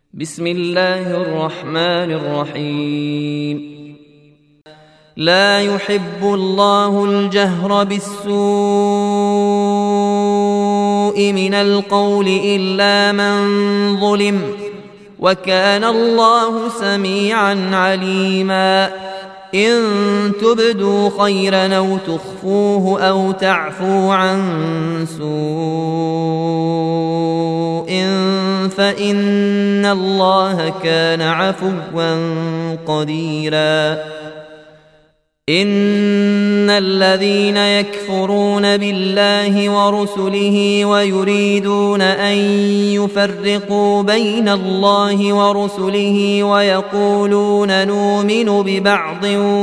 بسم الله الرحمن الرحيم. لا يحب الله الجهر بالسوء من القول إلا من ظلم، وكان الله سميعا عليما. إن تبدوا خيرا أو تخفوه أو تعفو عن سوء فإن الله كان عفوا قديرا. إن الذين يكفرون بالله ورسله ويريدون أن يفرقوا بين الله ورسله ويقولون نؤمن ببعض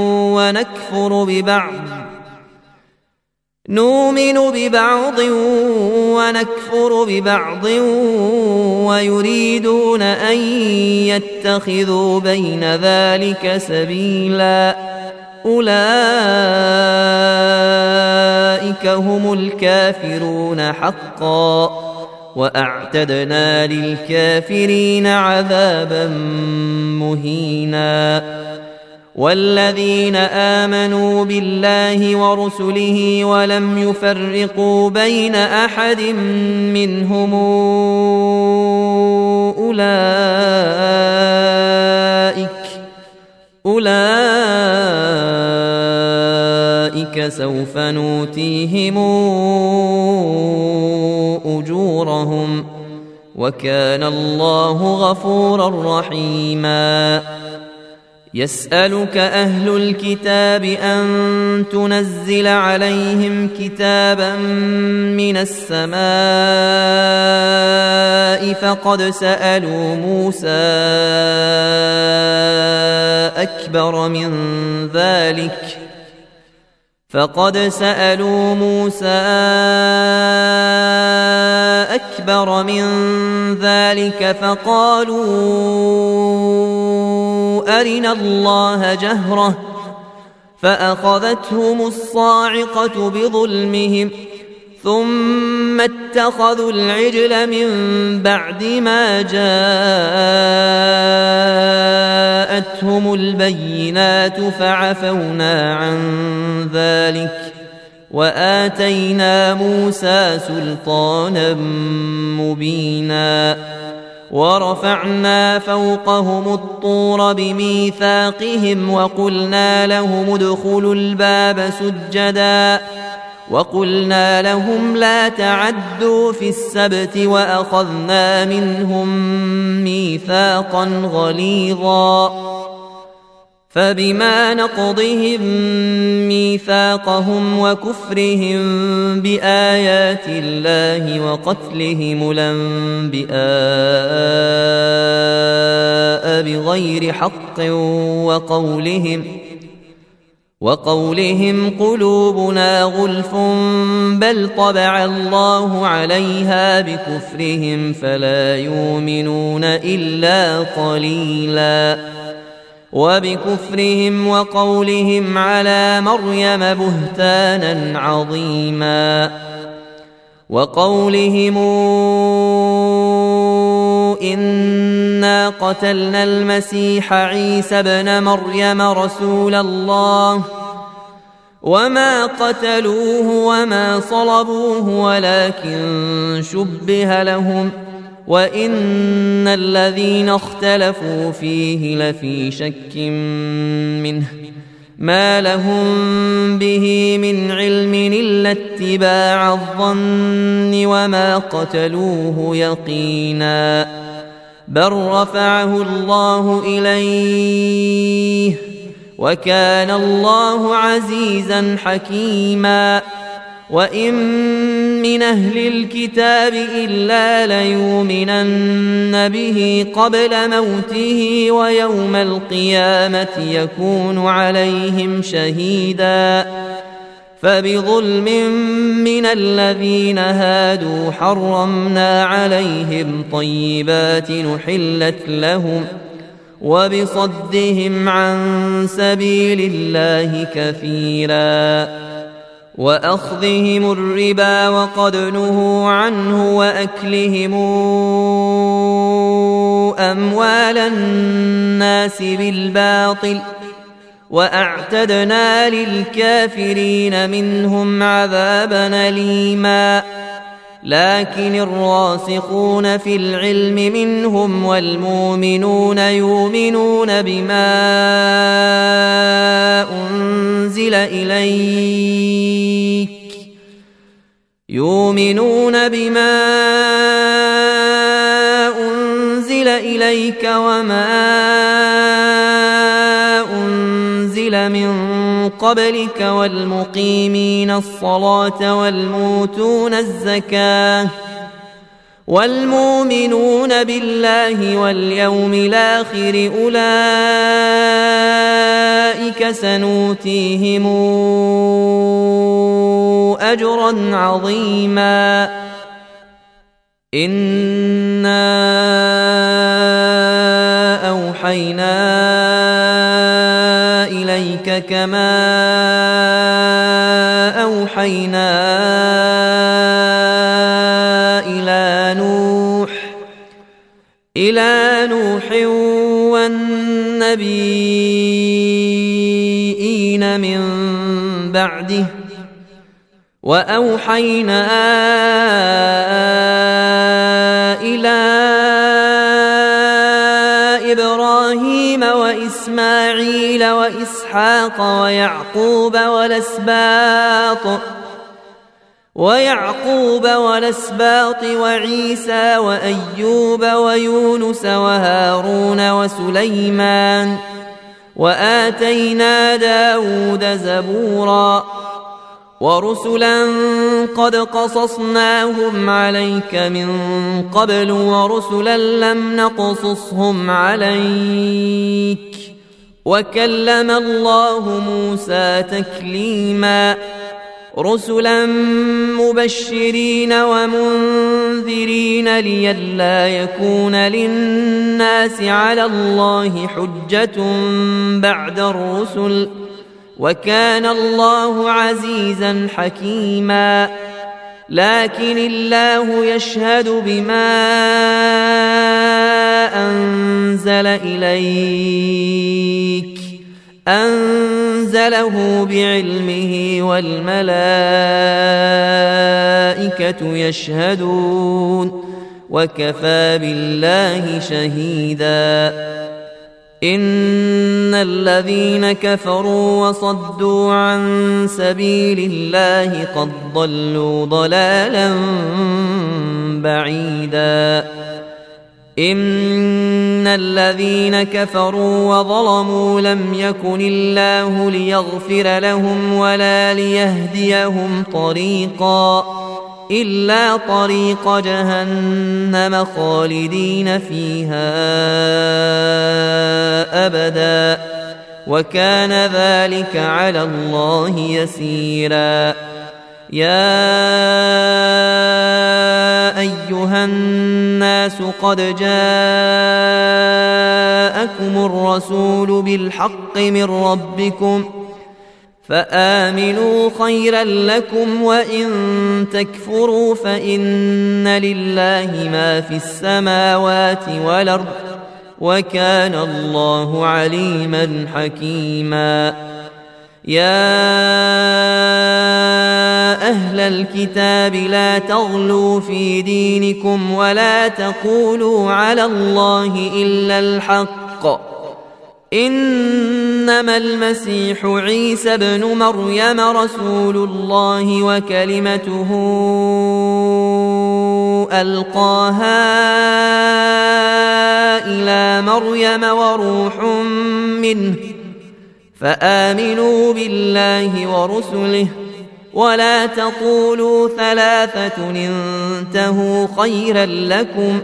ونكفر ببعض ويريدون أن يتخذوا بين ذلك سبيلا، أولئك هم الكافرون حقا، وأعتدنا للكافرين عذابا مهينا. والذين آمنوا بالله ورسله ولم يفرقوا بين أحد منهم أولئك سوف نؤتيهم أجورهم، وكان الله غفورا رحيما. يسألك أهل الكتاب أن تنزل عليهم كتابا من السماء فقد سألوا موسى أكبر من ذلك فقالوا أرنا الله جهرة، فأخذتهم الصاعقة بظلمهم، ثم اتخذوا العجل من بعد ما جاءتهم البينات فعفونا عن ذلك، وآتينا موسى سلطانا مبينا. ورفعنا فوقهم الطور بميثاقهم وقلنا لهم ادخلوا الباب سجدا، وقلنا لهم لا تعدوا في السبت، وأخذنا منهم ميثاقا غليظا. فبما نقضهم ميثاقهم وكفرهم بآيات الله وقتلهم الأنبياء بغير حق وقولهم قلوبنا غلف بل طبع الله عليها بكفرهم فلا يؤمنون إلا قليلا. وبكفرهم وقولهم على مريم بهتانا عظيما، وقولهم إنا قتلنا المسيح عيسى ابن مريم رسول الله وما قتلوه وما صلبوه ولكن شبه لهم، وإن الذين اختلفوا فيه لفي شك منه ما لهم به من علم إلا اتباع الظن وما قتلوه يقينا، بل رفعه الله إليه وكان الله عزيزا حكيما. وإن من أهل الكتاب إلا ليؤمنن به قبل موته ويوم القيامة يكون عليهم شهيدا. فبظلم من الذين هادوا حرمنا عليهم طيبات نحلت لهم، وبصدهم عن سبيل الله كثيرا، وأخذهم الربا وقد نهوا عنه وأكلهم أموال الناس بالباطل وأعتدنا للكافرين منهم عذابا أليما لكن الراسخون في العلم منهم والمؤمنون يؤمنون بما أنزل إليك وما أنزل من قبلك والمقيمين الصلاة والموتون الزكاة والمؤمنون بالله واليوم الآخر أولئك سنؤتيهم أجرا عظيما إنا أوحينا إليك كما أوحينا إلى نوح والنبيين من بعده وأوحينا إلى إبراهيم وإسماعيل وإسحاق ويعقوب والأسباط وعيسى وأيوب ويونس وهارون وسليمان وآتينا داود زبورا ورسلا قد قصصناهم عليك من قبل ورسلا لم نقصصهم عليك وكلم الله موسى تكليما رسلا مبشرين ومنذرين لئلا يكون للناس على الله حجة بعد الرسل وكان الله عزيزا حكيما لكن الله يشهد بما أنزل إليك أنزله بعلمه والملائكة يشهدون وكفى بالله شهيدا إن الذين كفروا وصدوا عن سبيل الله قد ضلوا ضلالا بعيدا إن الذين كفروا وظلموا لم يكن الله ليغفر لهم ولا ليهديهم طريقا إلا طريق جهنم خالدين فيها أبدا وكان ذلك على الله يسيرا يا أيها الناس قد جاءكم الرسول بالحق من ربكم فآمنوا خيرا لكم وإن تكفروا فإن لله ما في السماوات والأرض وكان الله عليما حكيما يا أهل الكتاب لا تغلوا في دينكم ولا تقولوا على الله إلا الحق إنما المسيح عيسى ابن مريم رسول الله وكلمته ألقاها إلى مريم وروح منه فآمنوا بالله ورسله ولا تقولوا ثلاثة انتهوا خيرا لكم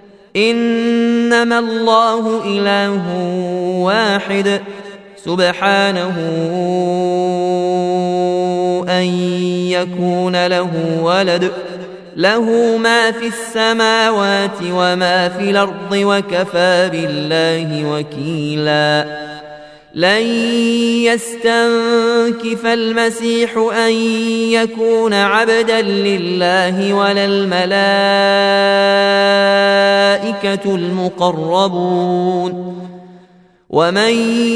إنما الله إله واحد سبحانه أن يكون له ولد له ما في السماوات وما في الأرض وكفى بالله وكيلا لن يستنكف المسيح أن يكون عبدا لله ولا الملائكة المقربون ومن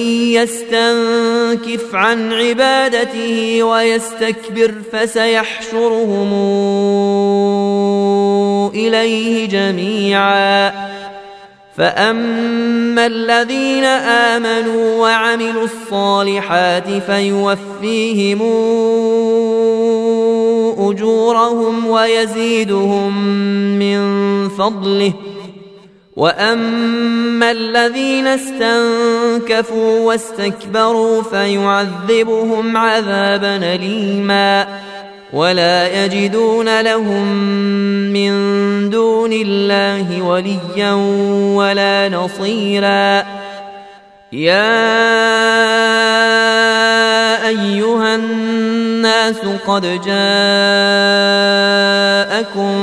يستنكف عن عبادته ويستكبر فسيحشرهم إليه جميعا فأما الذين آمنوا وعملوا الصالحات فيوفيهم أجورهم ويزيدهم من فضله وأما الذين استنكفوا واستكبروا فيعذبهم عذابا أليما ولا يجدون لهم من دون الله وليا ولا نصيرا يا أيها الناس قد جاءكم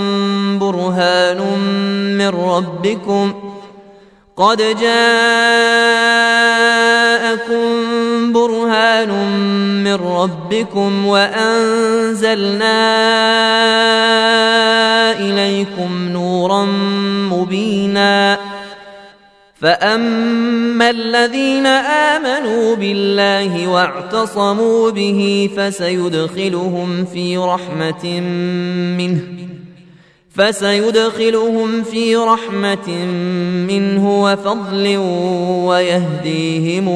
برهان من ربكم وأنزلنا إليكم نورا مبينا فأما الذين آمنوا بالله واعتصموا به فسيدخلهم في رحمة منه وفضل ويهديهم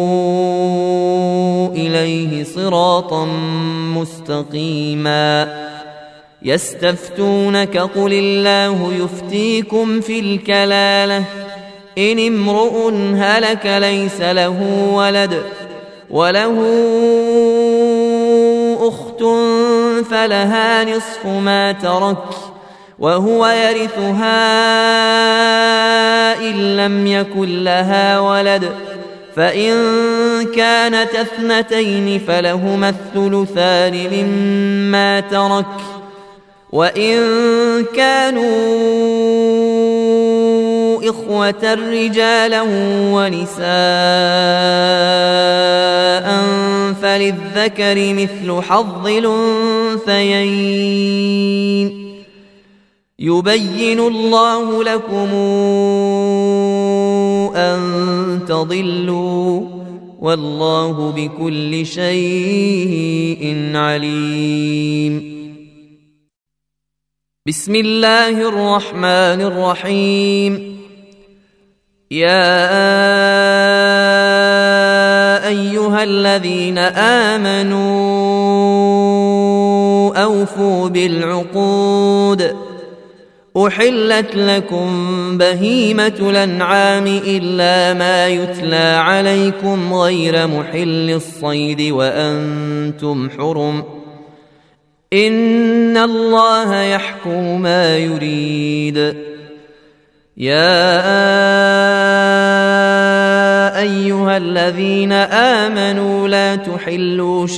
إليه صراطا مستقيما يستفتونك قل الله يفتيكم في الكلالة إن امرؤ هلك ليس له ولد وله أخت فلها نصف ما ترك وهو يرثها إن لم يكن لها ولد فإن كانت اثنتين فلهما الثلثان مما ترك وإن كانوا إخوة رجالا ونساء فللذكر مثل حظ الأنثيين يبين الله لكم أن تضلوا والله بكل شيء عليم بسم الله الرحمن الرحيم يا أيها الذين آمنوا أوفوا بالعقود أحلت لكم بهيمة الأنعام إلا ما يتلى عليكم غير محل الصيد وأنتم حرم إن الله يحكم ما يريد يا أيها الذين آمنوا لا تحلوا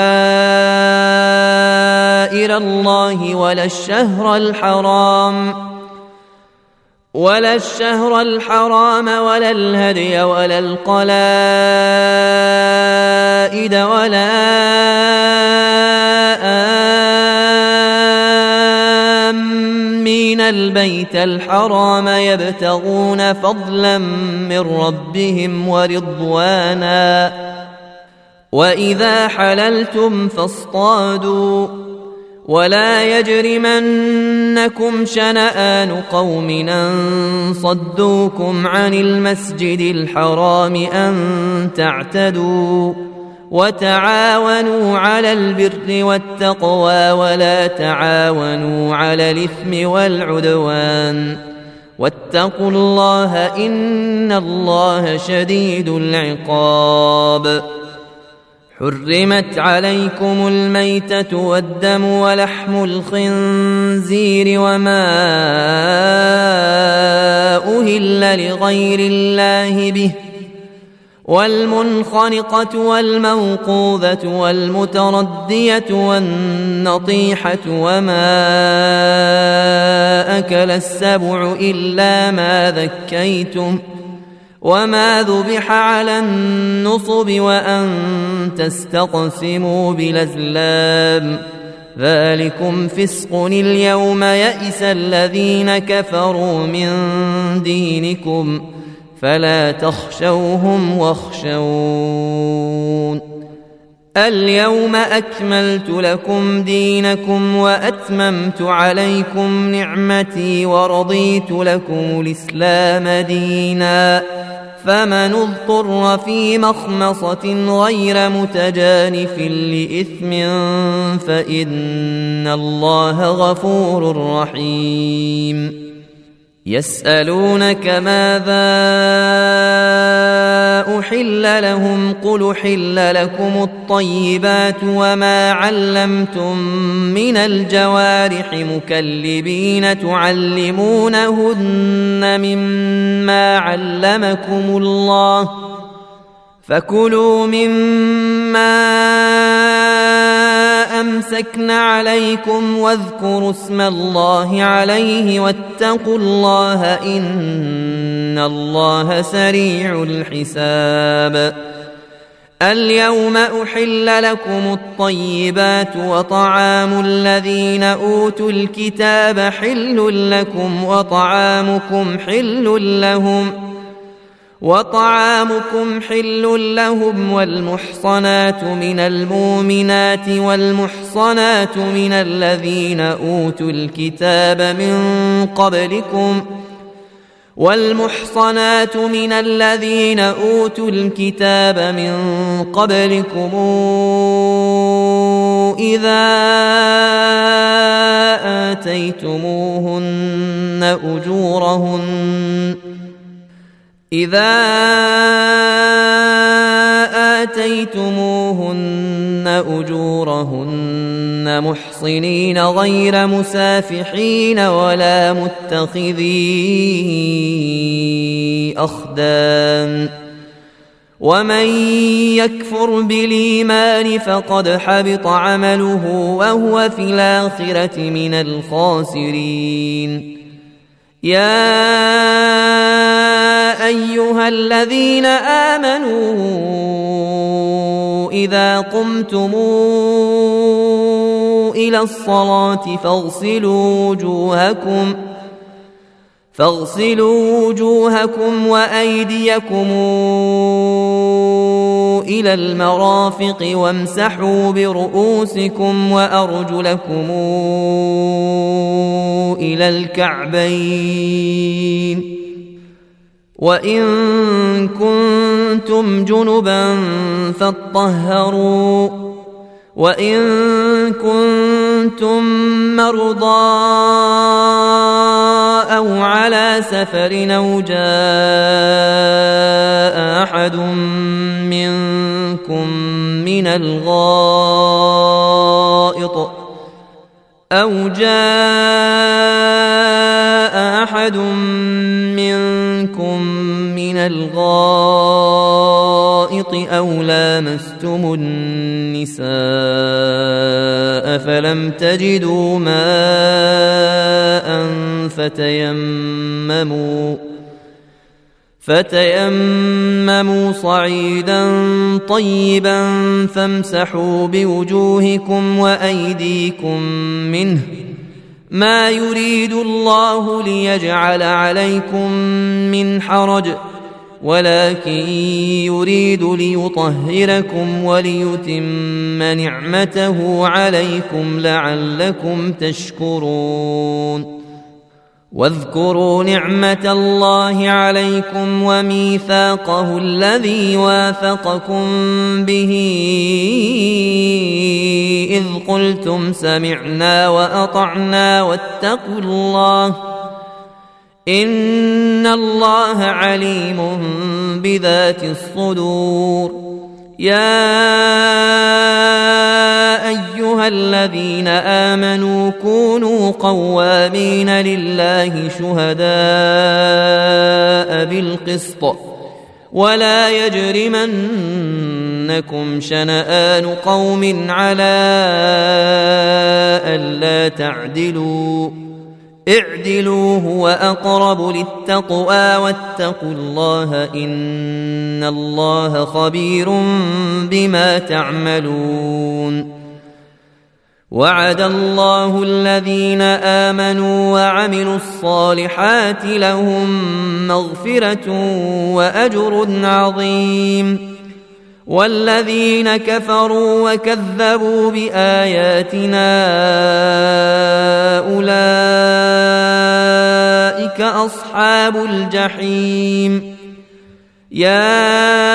شعائر الله ولا الشهر الحرام ولا الهدي ولا القلائد ولا آمين البيت الحرام يبتغون فضلا من ربهم ورضوانا وإذا حللتم فاصطادوا ولا يجرمنكم شنآن قوم أن صدوكم عن المسجد الحرام أن تعتدوا وتعاونوا على البر والتقوى ولا تعاونوا على الإثم والعدوان واتقوا الله إن الله شديد العقاب حرمت عليكم الميتة والدم ولحم الخنزير وما أهل لغير الله به والمنخنقة والموقوذة والمتردية والنطيحة وما أكل السبع إلا ما ذكيتم وما ذبح على النصب وأن تستقسموا بالأزلام ذلكم فسق اليوم يئس الذين كفروا من دينكم فلا تخشوهم واخشون اليوم أكملت لكم دينكم وأتممت عليكم نعمتي ورضيت لكم الإسلام دينا فمن اضطر في مخمصة غير متجانف لإثم فإن الله غفور رحيم يسألونك ماذا أحل لهم قل حل لكم الطيبات وما علمتم من الجوارح مكلبين تعلمونهن مما علمكم الله فكلوا مما أمسكن عليكم واذكروا اسم الله عليه واتقوا الله إن الله سريع الحساب اليوم أحل لكم الطيبات وطعام الذين أوتوا الكتاب حل لكم وطعامكم حل لهم والمحصنات من المؤمنات والمحصنات من الذين أوتوا الكتاب من قبلكم إذا آتيتموهن أجورهن محصنين غير مسافحين ولا متخذي أخدان ومن يكفر بالإيمان فقد حبط عمله وهو في الآخرة من الخاسرين يا أيها الذين آمنوا إذا قمتم إلى الصلاة فاغسلوا وجوهكم وأيديكم إلى المرافق وامسحوا برؤوسكم وأرجلكم إلى الكعبين وإن كنتم جنبا فاطهروا وإن كنتم مرضى أو على سفر أو جاء أحد منكم من الغائط أو لامستم النساء فلم تجدوا ماء فتيمموا صعيدا طيبا فامسحوا بوجوهكم وأيديكم منه ما يريد الله ليجعل عليكم من حرج ولكن يريد ليطهركم وليتم نعمته عليكم لعلكم تشكرون واذكروا نعمة الله عليكم وميثاقه الذي واثقكم به إذ قلتم سمعنا وأطعنا واتقوا الله إن الله عليم بذات الصدور يا أيها الذين آمنوا كونوا قوامين لله شهداء بالقسط ولا يجرمنكم شنآن قوم على ألا تعدلوا اعدلوا هو أقرب للتقوى واتقوا الله إن الله خبير بما تعملون وعد الله الذين آمنوا وعملوا الصالحات لهم مغفرة وأجر عظيم والذين كفروا وكذبوا بآياتنا أولئك أصحاب الجحيم يا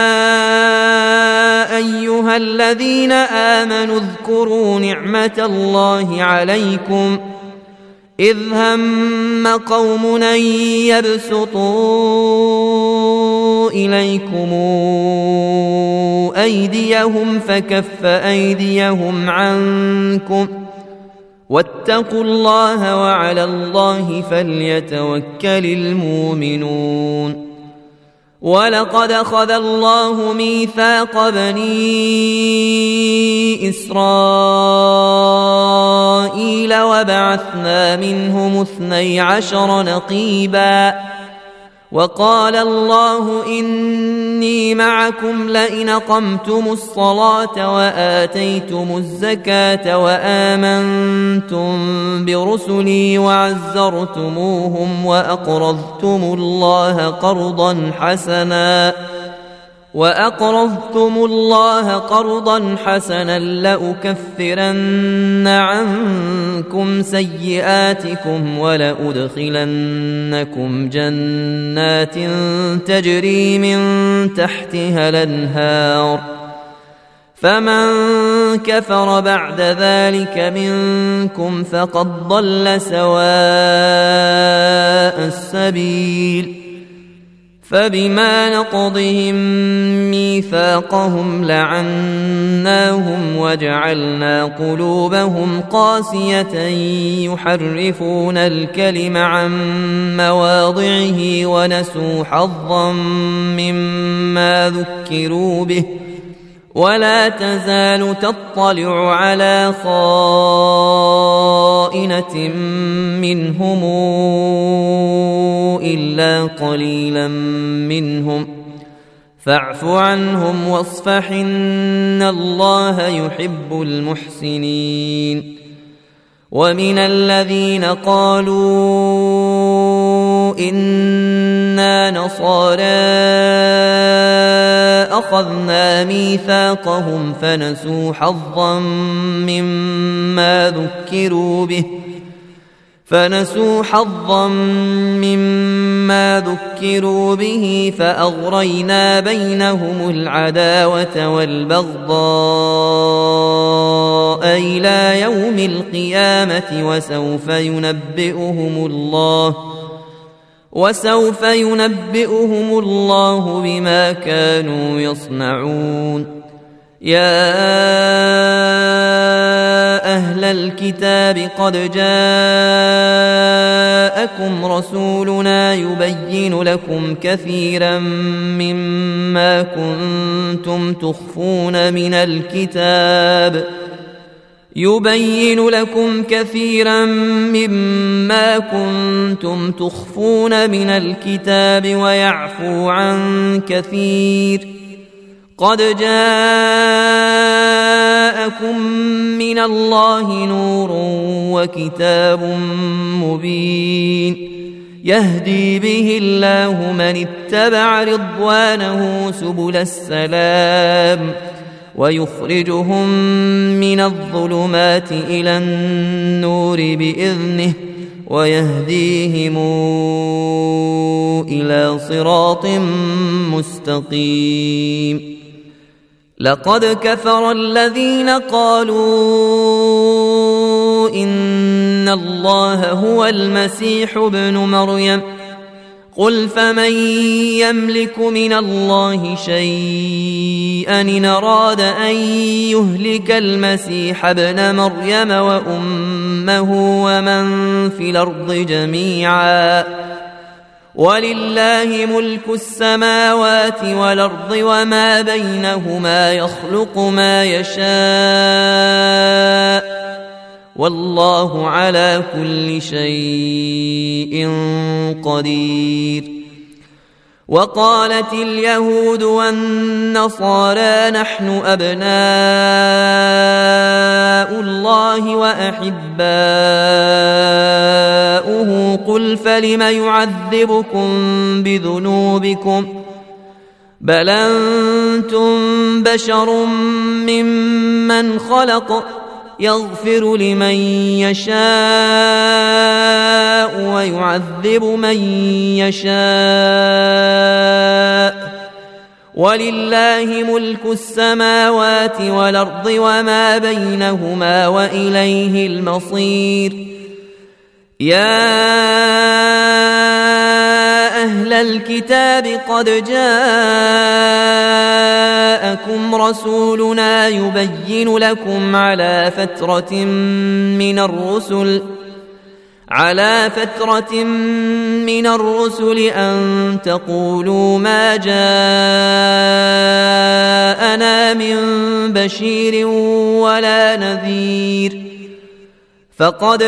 أيها الذين آمنوا اذكروا نعمة الله عليكم إذ هم قوم أن يبسطوا إليكم أيديهم فكف أيديهم عنكم واتقوا الله وعلى الله فليتوكل المؤمنون ولقد أخذ الله ميثاق بني إسرائيل وبعثنا منهم 12 نقيبا وقال الله إني معكم لئن أقمتم الصلاة وآتيتم الزكاة وآمنتم برسلي وعزرتموهم وأقرضتم الله قرضا حسنا لأكفرن عنكم سيئاتكم ولأدخلنكم جنات تجري من تحتها الأنهار فمن كفر بعد ذلك منكم فقد ضل سواء السبيل فبما نقضهم ميثاقهم لعناهم وجعلنا قلوبهم قاسية يحرفون الكلم عن مواضعه ونسوا حظا مما ذكروا به ولا تزال تطلع على خائنة منهم إلا قليلا منهم فاعف عنهم واصفح إن الله يحب المحسنين ومن الذين قالوا إنا نصارى أخذنا ميثاقهم فنسوا حظا مما ذكروا به فأغرينا بينهم العداوة والبغضاء إلى يوم القيامة وسوف ينبئهم الله بما كانوا يصنعون يا أهل الكتاب قد جاءكم رسولنا يبين لكم كثيرا مما كنتم تخفون من الكتاب ويعفو عن كثير قد جاءكم من الله نور وكتاب مبين يهدي به الله من اتبع رضوانه سبل السلام ويخرجهم من الظلمات إلى النور بإذنه ويهديهم إلى صراط مستقيم لقد كفر الذين قالوا إن الله هو المسيح ابن مريم قل فمن يملك من الله شيئا إن أراد أن يهلك المسيح ابن مريم وأمه ومن في الأرض جميعا ولله ملك السماوات والأرض وما بينهما يخلق ما يشاء والله على كل شيء قدير. وقالت اليهود والنصارى نحن أبناء الله وأحباؤه قل فلم يعذبكم بذنوبكم بل أنتم بشر ممن خلق يغفر لمن يشاء ويعذب من يشاء ولله ملك السماوات والأرض وما بينهما وإليه المصير. يا أهل الكتاب قد جاءكم رسولنا يبين لكم على فترة من الرسل أن تقولوا ما جاءنا من بشير ولا نذير فقد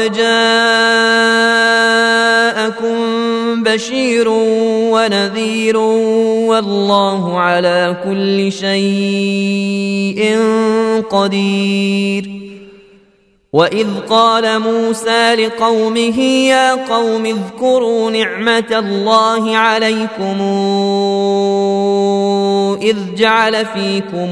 جاءكم بشير ونذير والله على كل شيء قدير. وإذ قال موسى لقومه يا قوم اذكروا نعمة الله عليكم إذ جعل فيكم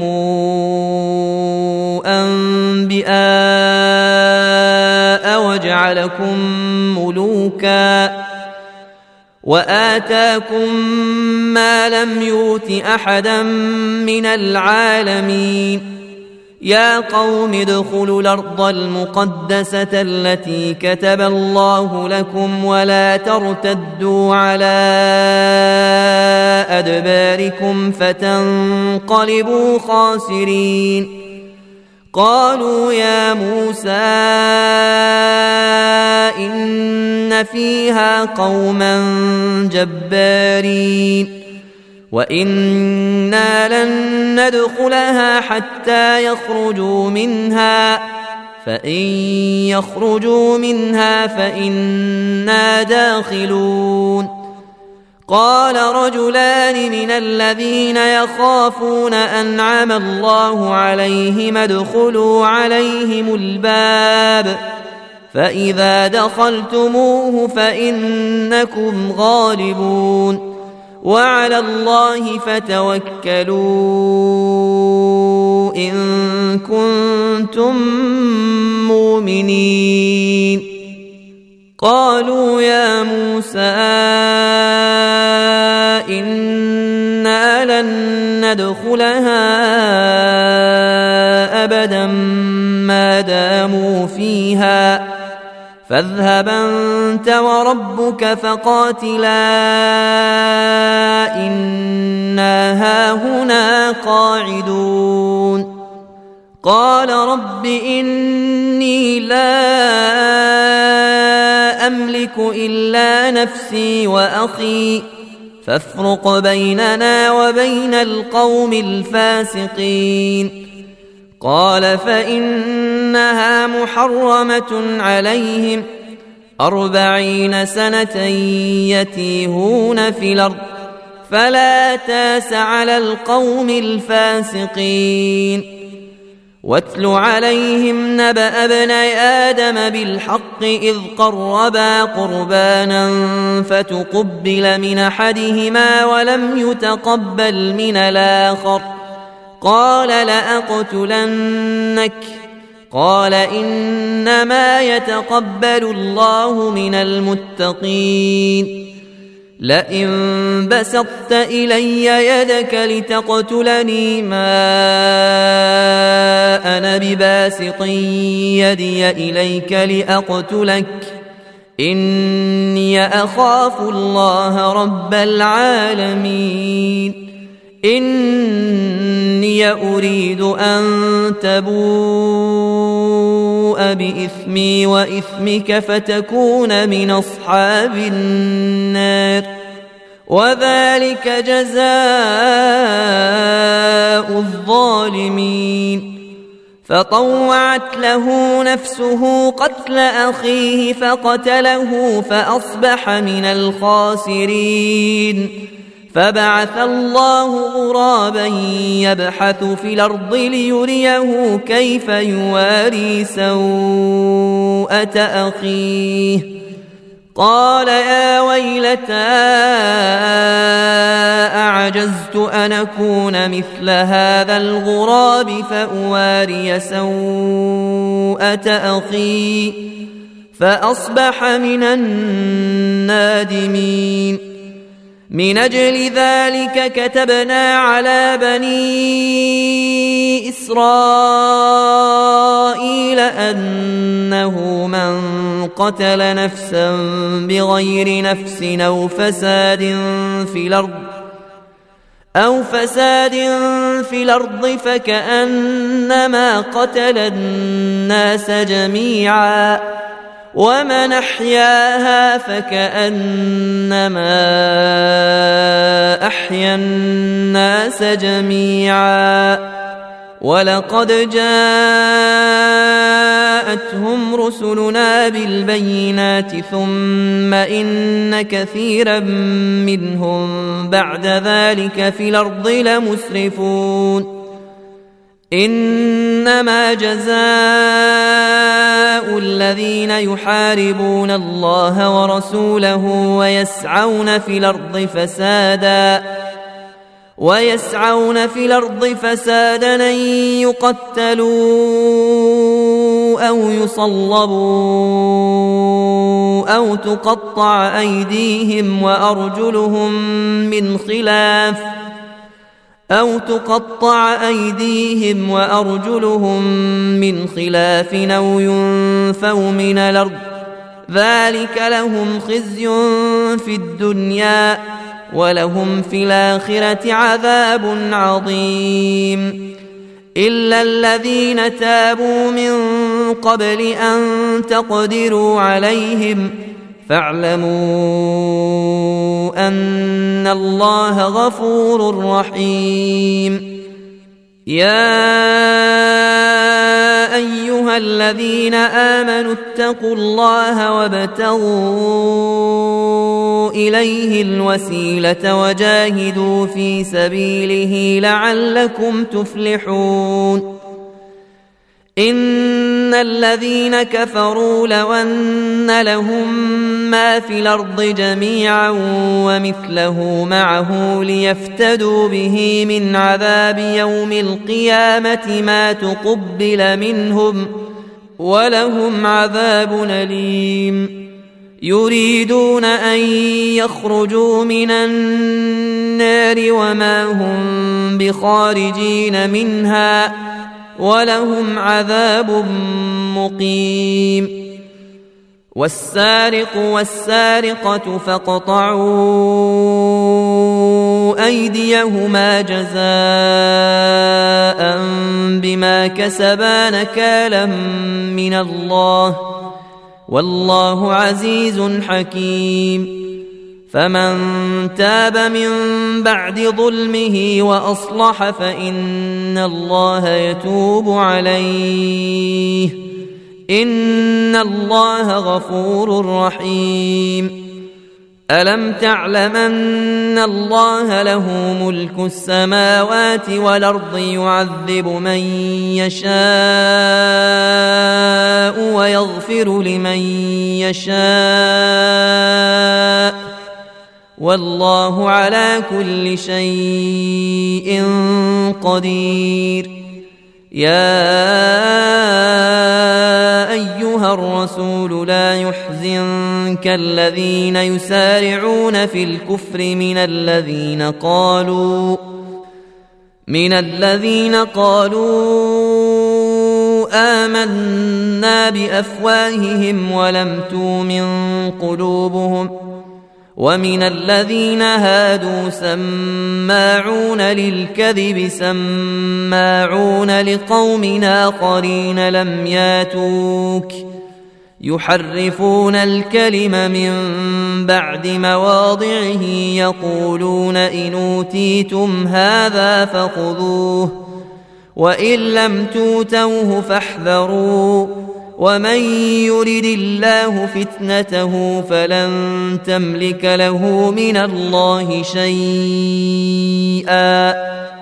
أنبياء وجعلكم ملوكا وآتاكم ما لم يؤت أحدا من العالمين. يا قوم ادخلوا الأرض المقدسة التي كتب الله لكم ولا ترتدوا على أدباركم فتنقلبوا خاسرين. قالوا يا موسى إن فيها قوما جبارين وإنا لن ندخلها حتى يخرجوا منها فإن يخرجوا منها فإنا داخلون. قال رجلان من الذين يخافون أنعم الله عليهم ادخلوا عليهم الباب فإذا دخلتموه فإنكم غالبون وعلى الله فتوكلوا إن كنتم مؤمنين. قالوا يا موسى إنا لن ندخلها أبدا ما داموا فيها فاذهب أنت وربك فقاتلا إنا هاهنا قاعدون. قال رب إني لا أملك إلا نفسي وأخي فافرق بيننا وبين القوم الفاسقين. قال فإنها محرمة عليهم 40 سنة يتيهون في الأرض فلا تاس على القوم الفاسقين. واتل عليهم نبأ ابني آدم بالحق إذ قربا قربانا فتقبل من أحدهما ولم يتقبل من الآخر قال لأقتلنك قال إنما يتقبل الله من المتقين. لئن بسطت إلي يدك لتقتلني ما أنا بباسط يدي إليك لأقتلك إني أخاف الله رب العالمين. إني أريد أن تبوء بإثمي وإثمك فتكون من أصحاب النار وذلك جزاء الظالمين. فطوعت له نفسه قتل أخيه فقتله فأصبح من الخاسرين. فبعث الله غرابا يبحث في الأرض ليريه كيف يواري سوءة أخيه قال يا ويلتى أعجزت أن أكون مثل هذا الغراب فأواري سوءة أخي فأصبح من النادمين. من أجل ذلك كتبنا على بني إسرائيل أنه من قتل نفسا بغير نفس أو فساد في الأرض فكأنما قتل الناس جميعا ومن أحياها فكأنما أحيا الناس جميعا. ولقد جاءتهم رسلنا بالبينات ثم إن كثيرا منهم بعد ذلك في الأرض لمسرفون. إنما جزاء الذين يحاربون الله ورسوله ويسعون في الأرض فسادا أن يقتلوا أو يصلبوا أو تقطع أيديهم وأرجلهم من خلاف أو ينفوا من الأرض ذلك لهم خزي في الدنيا ولهم في الآخرة عذاب عظيم. إلا الذين تابوا من قبل أن تقدروا عليهم فاعلموا أن الله غفور رحيم. يا أيها الذين آمنوا اتقوا الله وابتغوا إليه الوسيلة وجاهدوا في سبيله لعلكم تفلحون. إن الذين كفروا لو أن لهم ما في الأرض جميعا ومثله معه ليفتدوا به من عذاب يوم القيامة ما تقبل منهم ولهم عذاب أليم. يريدون أن يخرجوا من النار وما هم بخارجين منها ولهم عذاب مقيم. والسارق والسارقة فاقطعوا أيديهما جزاء بما كسبا نكالا من الله والله عزيز حكيم. فمن تاب من بعد ظلمه وأصلح فإن الله يتوب عليه إن الله غفور رحيم. ألم تعلم أن الله له ملك السماوات والأرض يعذب من يشاء ويغفر لمن يشاء والله على كل شيء قدير. يا أيها الرسول لا يحزنك الذين يسارعون في الكفر من الذين قالوا آمنا بأفواههم ولم تؤمن قلوبهم ومن الذين هادوا سماعون للكذب سماعون لقوم آخرين لم ياتوك يحرفون الكلم من بعد مواضعه يقولون إن أوتيتم هذا فخذوه وإن لم توتوه فاحذروا ومن يرد الله فتنته فلن تملك له من الله شيئا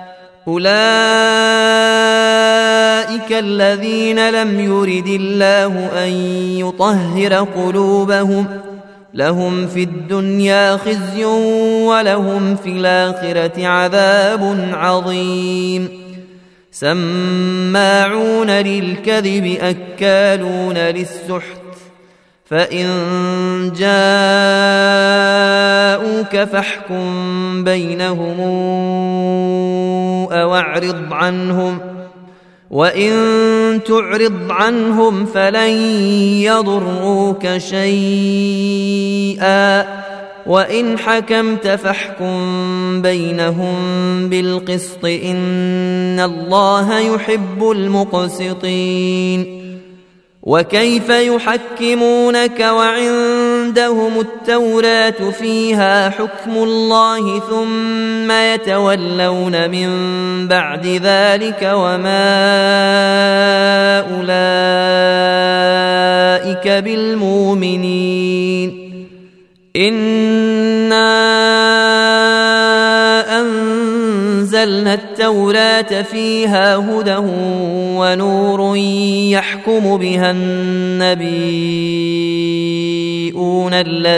أولئك الذين لم يرد الله أن يطهر قلوبهم لهم في الدنيا خزي ولهم في الآخرة عذاب عظيم سماعون للكذب أكالون للسحت فإن جاءوك فاحكم بينهم أو أعرض عنهم وإن تعرض عنهم فلن يضروك شيئا وإن حكمت فاحكم بينهم بالقسط إن الله يحب المقسطين وكيف يحكمونك وعندهم التوراة فيها حكم الله ثم يتولون من بعد ذلك وما أولئك بالمؤمنين إنا أنزلنا التوراة فيها هدى ونور يحكم بها النبيون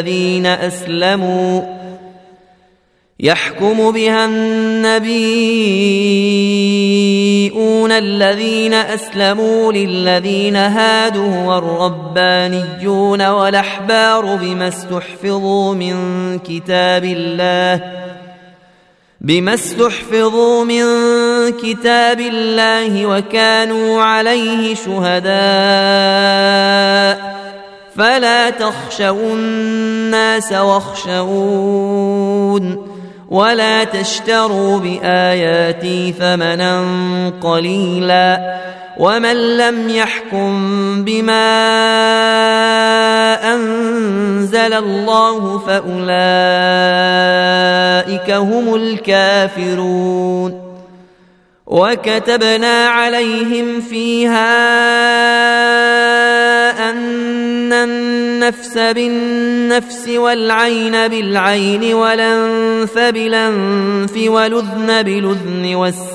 الذين أسلموا للذين هادوا والربانيون والأحبار بما استحفظوا من كتاب الله وكانوا عليه شهداء فلا تخشوا الناس واخشون ولا تشتروا بآياتي ثمنا قليلا ومن لم يحكم بما أنزل الله فأولئك هم الكافرون وكتبنا عليهم فيها أن النفس بالنفس والعين بالعين والأنف بالأنف والأذن بالأذن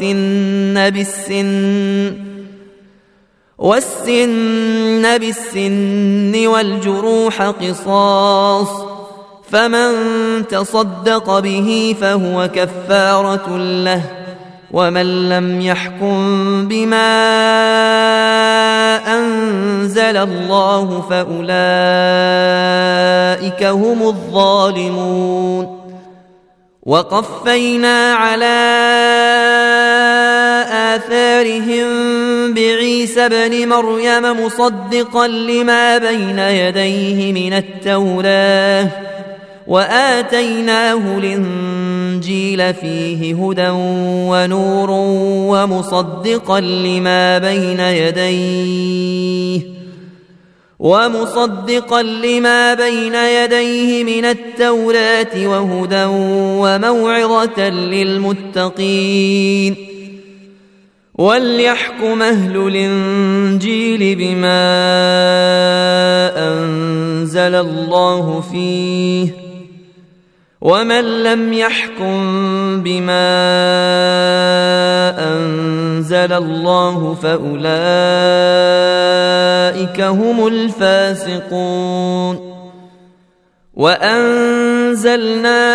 والسن بالسن والجروح قصاص فمن تصدق به فهو كفارة له ومن لم يحكم بما أنزل الله فأولئك هم الظالمون وقفينا على آثارهم بعيسى ابن مريم مصدقا لما بين يديه من التوراة وآتيناه الإنجيل فيه هدى ونور ومصدقا لما بين يديه من التوراة وهدى وموعظة للمتقين وليحكم أهل الإنجيل بما أنزل الله فيه ومن لم يحكم بما أنزل الله فأولئك هم الفاسقون وأنزلنا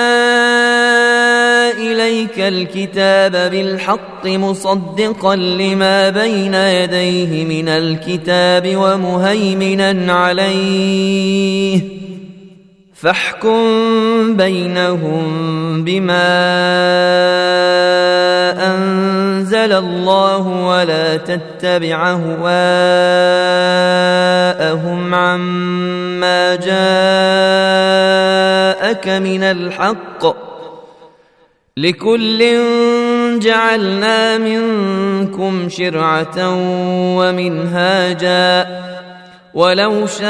إليك الكتاب بالحق مصدقا لما بين يديه من الكتاب ومهيمنا عليه فاحكم بينهم بما أنزل الله ولا تتبع أهواءهم عما جاءك من الحق لكل جعلنا منكم شرعة ومنهاجا ولو شاء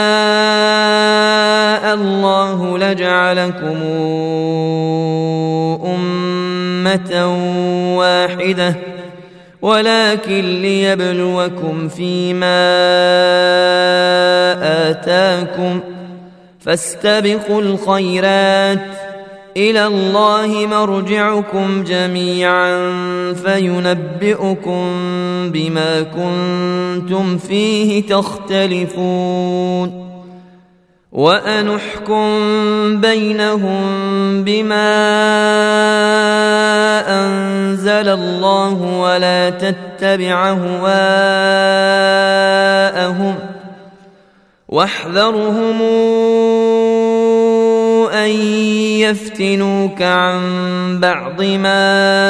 الله لجعلكم أمة واحدة ولكن ليبلوكم فيما آتاكم فاستبقوا الخيرات إلى الله مرجعكم جميعا فينبئكم بما كنتم فيه تختلفون وأنحكم بينهم بما أنزل الله ولا تتبع أهواءهم واحذرهم أن يفتنوك عن بعض ما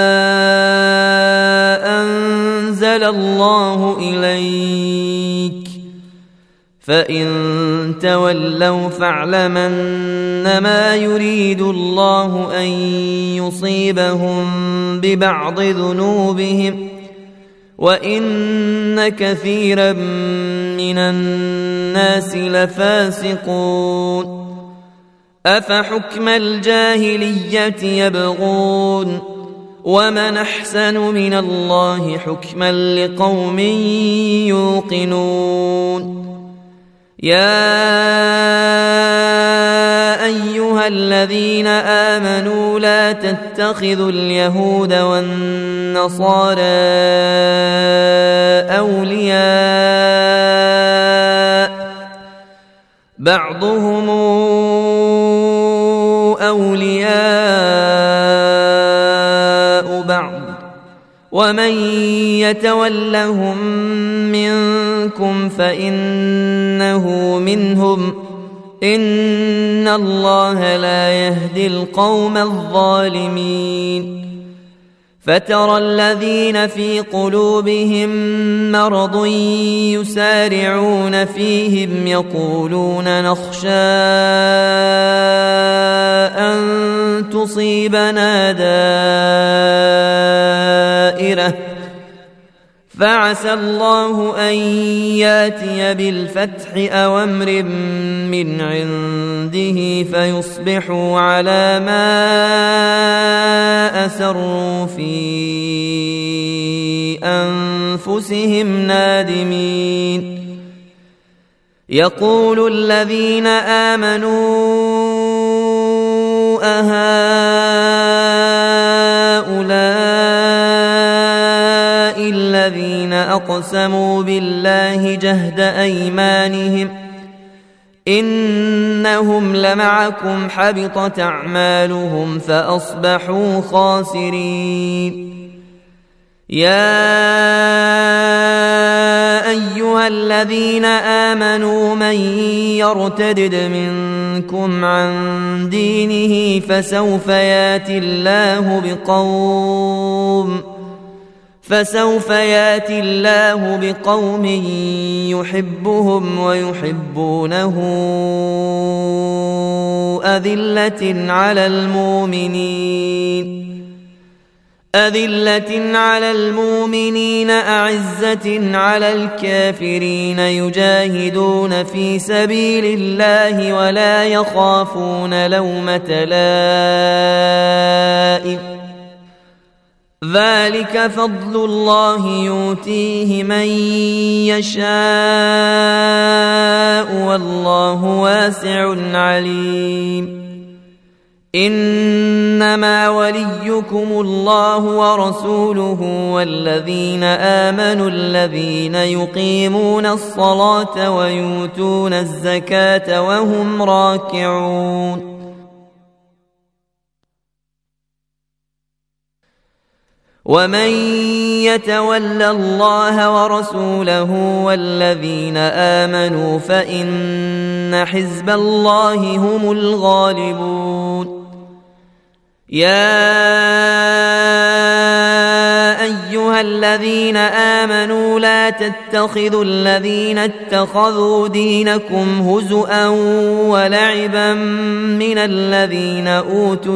أنزل الله إليك فإن تولوا فاعلمن يريد الله أن يصيبهم ببعض ذنوبهم وإن كثيرا من الناس لفاسقون أفحكم الجاهلية يبغون ومن أحسن من الله حكما لقوم يوقنون يا أيها الذين آمنوا لا تتخذوا اليهود والنصارى أولياء بعضهم أولياء بعض ومن يتولهم منكم فإنه منهم إن الله لا يهدي القوم الظالمين فترى الذين في قلوبهم مرض يسارعون فيهم يقولون نخشى أن تصيبنا دائرة فعسى الله أن ياتي بالفتح أو أمر من عنده فيصبحوا على ما أسروا في أنفسهم نادمين يقول الذين آمنوا أهؤلاء الذين أقسموا بالله جهد أيمانهم إنهم لمعكم حبطت أعمالهم فأصبحوا خاسرين يا أيها الذين آمنوا من يرتدد منكم عن دينه فسوف ياتي الله بقوم يحبهم ويحبونه أذلة على المؤمنين أعزة على الكافرين يجاهدون في سبيل الله ولا يخافون لومة لائم ذلك فضل الله يؤتيه من يشاء والله واسع عليم إنما وليكم الله ورسوله والذين آمنوا الذين يقيمون الصلاة ويؤتون الزكاة وهم راكعون ومن يتول الله ورسوله والذين آمنوا فإن حزب الله هم الغالبون يا أيها الذين آمنوا لا تتخذوا الذين اتخذوا دينكم هزؤا ولعبا من الذين أوتوا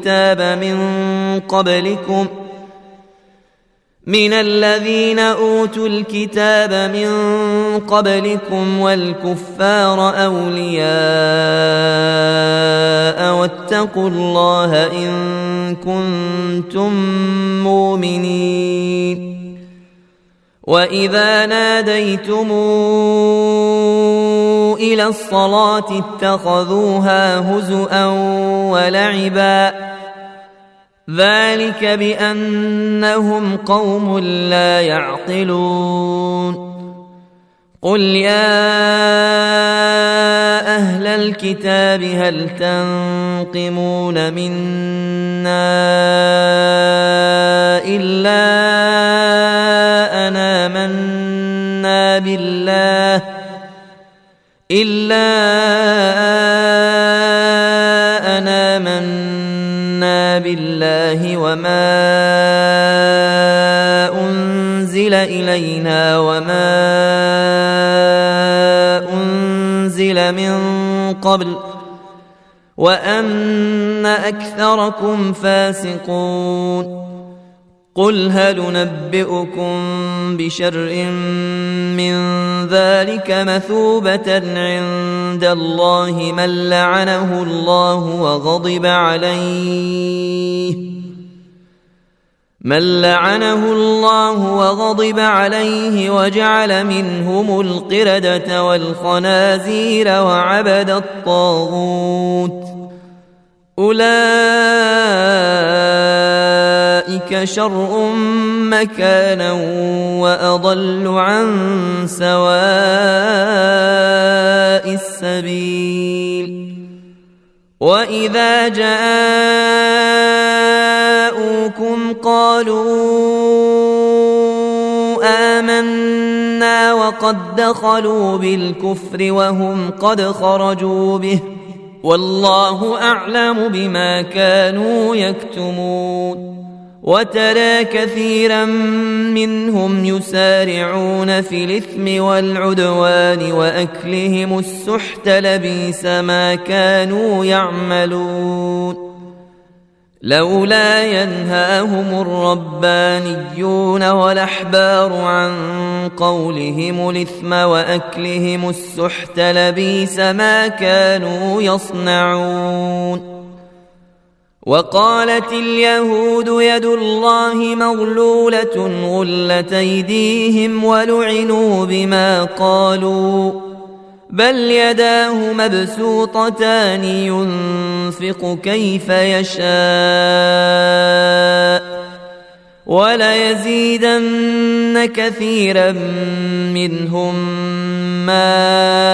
الكتاب من قبلكم والكفار أولياء واتقوا الله إن كنتم مؤمنين وإذا ناديتم إلى الصلاة اتخذوها هزؤا ولعبا ذلك بأنهم قوم لا يعقلون قل يا أهل الكتاب هل تنقمون منا إلا أن آمنا بالله وما أنزل إلينا وما أنزل من قبل وأن أكثركم فاسقون قل هل ننبئكم بشر من ذلك مثوبة عند الله من لعنه الله وغضب عليه وجعل منهم القردة والخنازير وعبد الطاغوت أولئك شر مكانا وأضل عن سواء السبيل وإذا جاءوكم قالوا آمنا وقد دخلوا بالكفر وهم قد خرجوا به والله أعلم بما كانوا يكتمون وترى كثيرا منهم يسارعون في الإثم والعدوان وأكلهم السحت لبئس ما كانوا يعملون لولا ينهاهم الربانيون والأحبار عن قولهم الإثم وأكلهم السحت لبئس ما كانوا يصنعون وقالت اليهود يد الله مغلولة غلت أيديهم ولعنوا بما قالوا بل يداه مبسوطتان ينفق كيف يشاء وليزيدن كثيرا منهم ما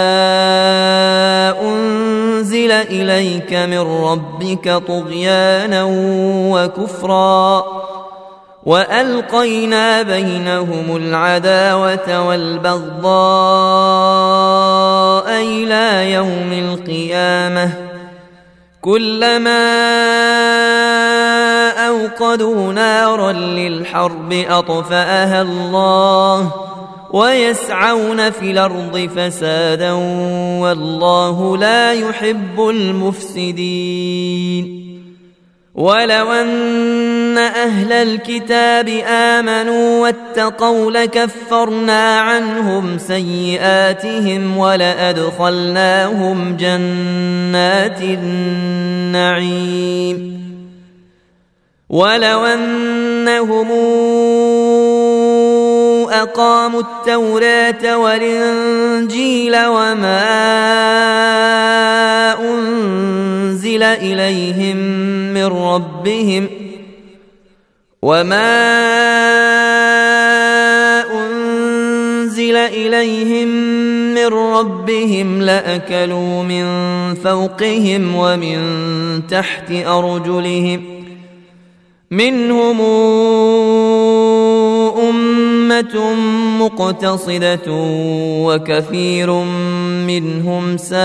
أنزل إليك من ربك طغيانا وكفرا وألقينا بينهم العداوة والبغضاء إلى يوم القيامة كلما أوقدوا نارا للحرب أطفأها الله ويسعون في الأرض فسادا والله لا يحب المفسدين ولو أن أهل الكتاب آمنوا واتقوا لكفرنا عنهم سيئاتهم ولأدخلناهم جنات النعيم ولو أنهم أقاموا التوراة والإنجيل وما أنزل إليهم من ربهم لأكلوا من فوقهم ومن تحت أرجلهم منهم أمة مقتصدة وكثير منهم ساء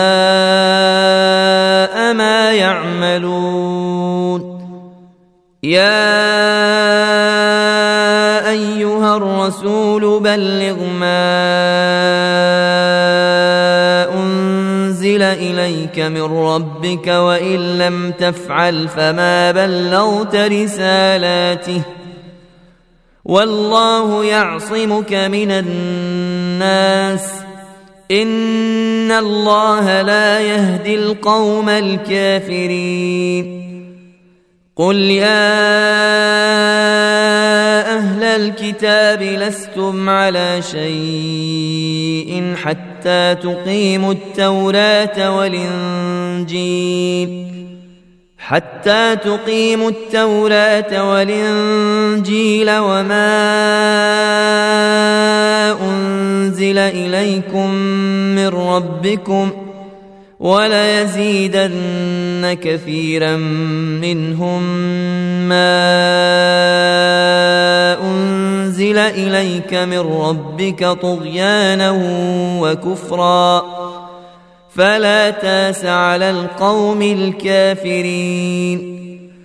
ما يعملون يا أيها الرسول بلغ ما أنزل إليك من ربك وإن لم تفعل فما بلغت رسالاته والله يعصمك من الناس إن الله لا يهدي القوم الكافرين قل يا أهل الكتاب لستم على شيء حتى تقيموا التوراة والإنجيل وما أنزل إليكم من ربكم وليزيدن كثيرا منهم ما أنزل إليك من ربك طغيانا وكفرا فلا تاس على القوم الكافرين.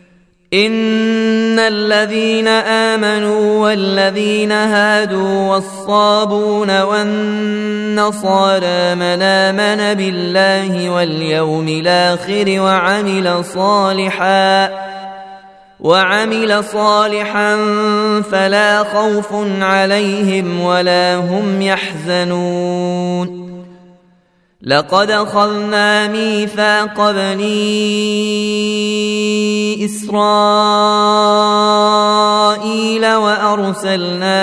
إن الذين آمنوا والذين هادوا والصابون والنصارى من آمن بالله واليوم الآخر وعمل صالحا فلا خوف عليهم ولا هم يحزنون. لقد أخذنا ميثاق بني إسرائيل وأرسلنا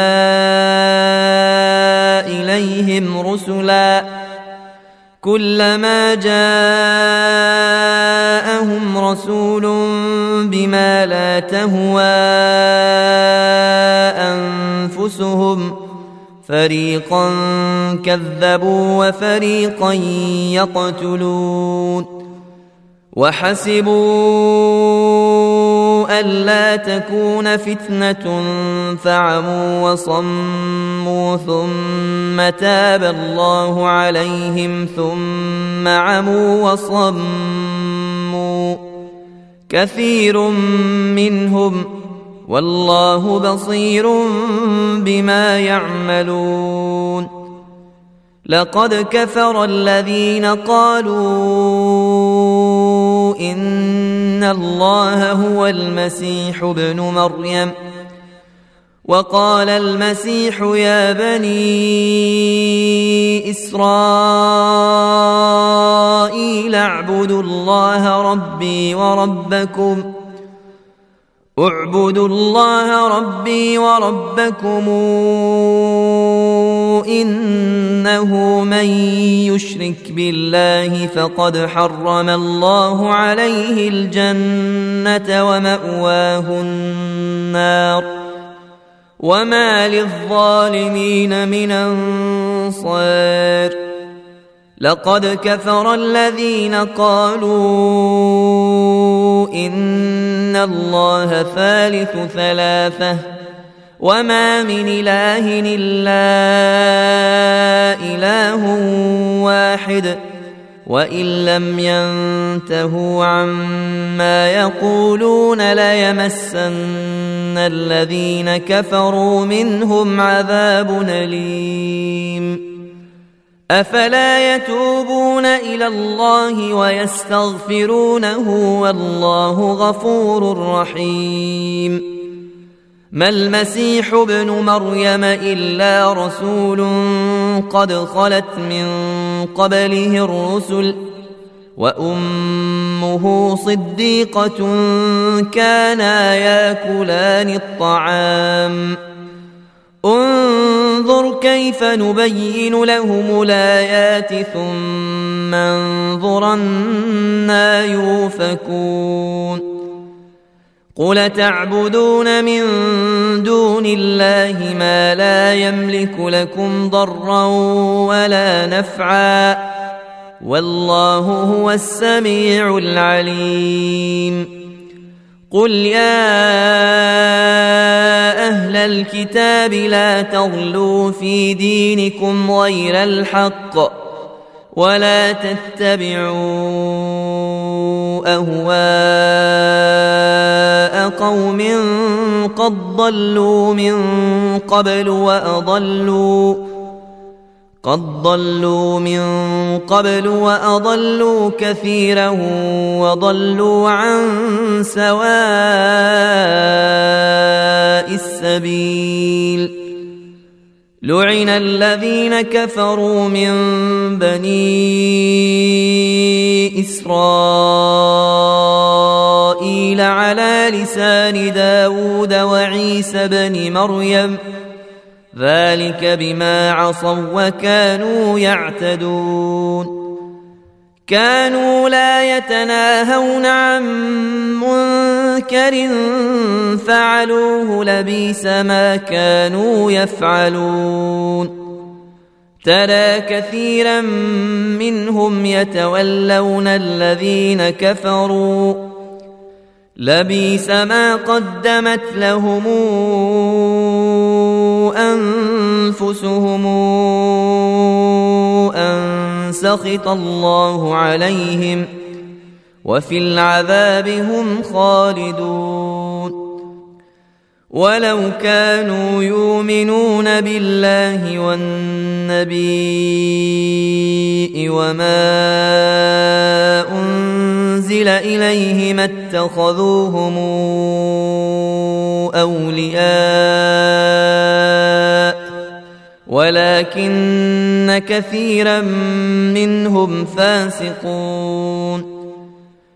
إليهم رسلا كلما جاءهم رسول بما لا تهوى أنفسهم فريقا كذبوا وفريقا يقتلون. وحسبوا ألا تكون فتنة فعموا وصموا ثم تاب الله عليهم ثم عموا وصموا كثير منهم والله بصير بما يعملون. لقد كفر الذين قالوا إن الله هو المسيح ابن مريم وقال المسيح يا بني إسرائيل اعبدوا الله ربي وربكم إنه من يشرك بالله فقد حرم الله عليه الجنة ومأواه النار وما للظالمين من أنصار. لقد كفر الذين قالوا إن الله ثالث ثلاثة وما من إله إلا إله واحد وإن لم ينتهوا عما يقولون ليمسن الذين كفروا منهم عذاب أليم. أفلا يتوبون إلى الله ويستغفرونه والله غفور رحيم. ما المسيح ابن مريم إلا رسول قد خلت من قبله الرسل وأمه صديقة كانا ياكلان الطعام انظر كيف نبين لهم الآيات ثم انظر أنى يؤفكون. قل تعبدون من دون الله ما لا يملك لكم ضرا ولا نفعا والله هو السميع العليم. قل يا أهل الكتاب لا تغلوا في دينكم غير الحق ولا تتبعوا أهواء قوم قد ضلوا من قبل وأضلوا كثيرا وضلوا عن سواء السبيل. لعن الذين كفروا من بني إسرائيل على ولسان داود وعيسى بن مريم ذلك بما عصوا وكانوا يعتدون كانوا لا يتناهون عن منكر فعلوه لبئس ما كانوا يفعلون ترى كثيرا منهم يتولون الذين كفروا لبئس ما قدمت لهم أنفسهم أن سخط الله عليهم وفي العذاب هم خالدون ولو كانوا يؤمنون بالله والنبي وما أنزل إليه ما اتخذوهم أولياء ولكن كثيرا منهم فاسقون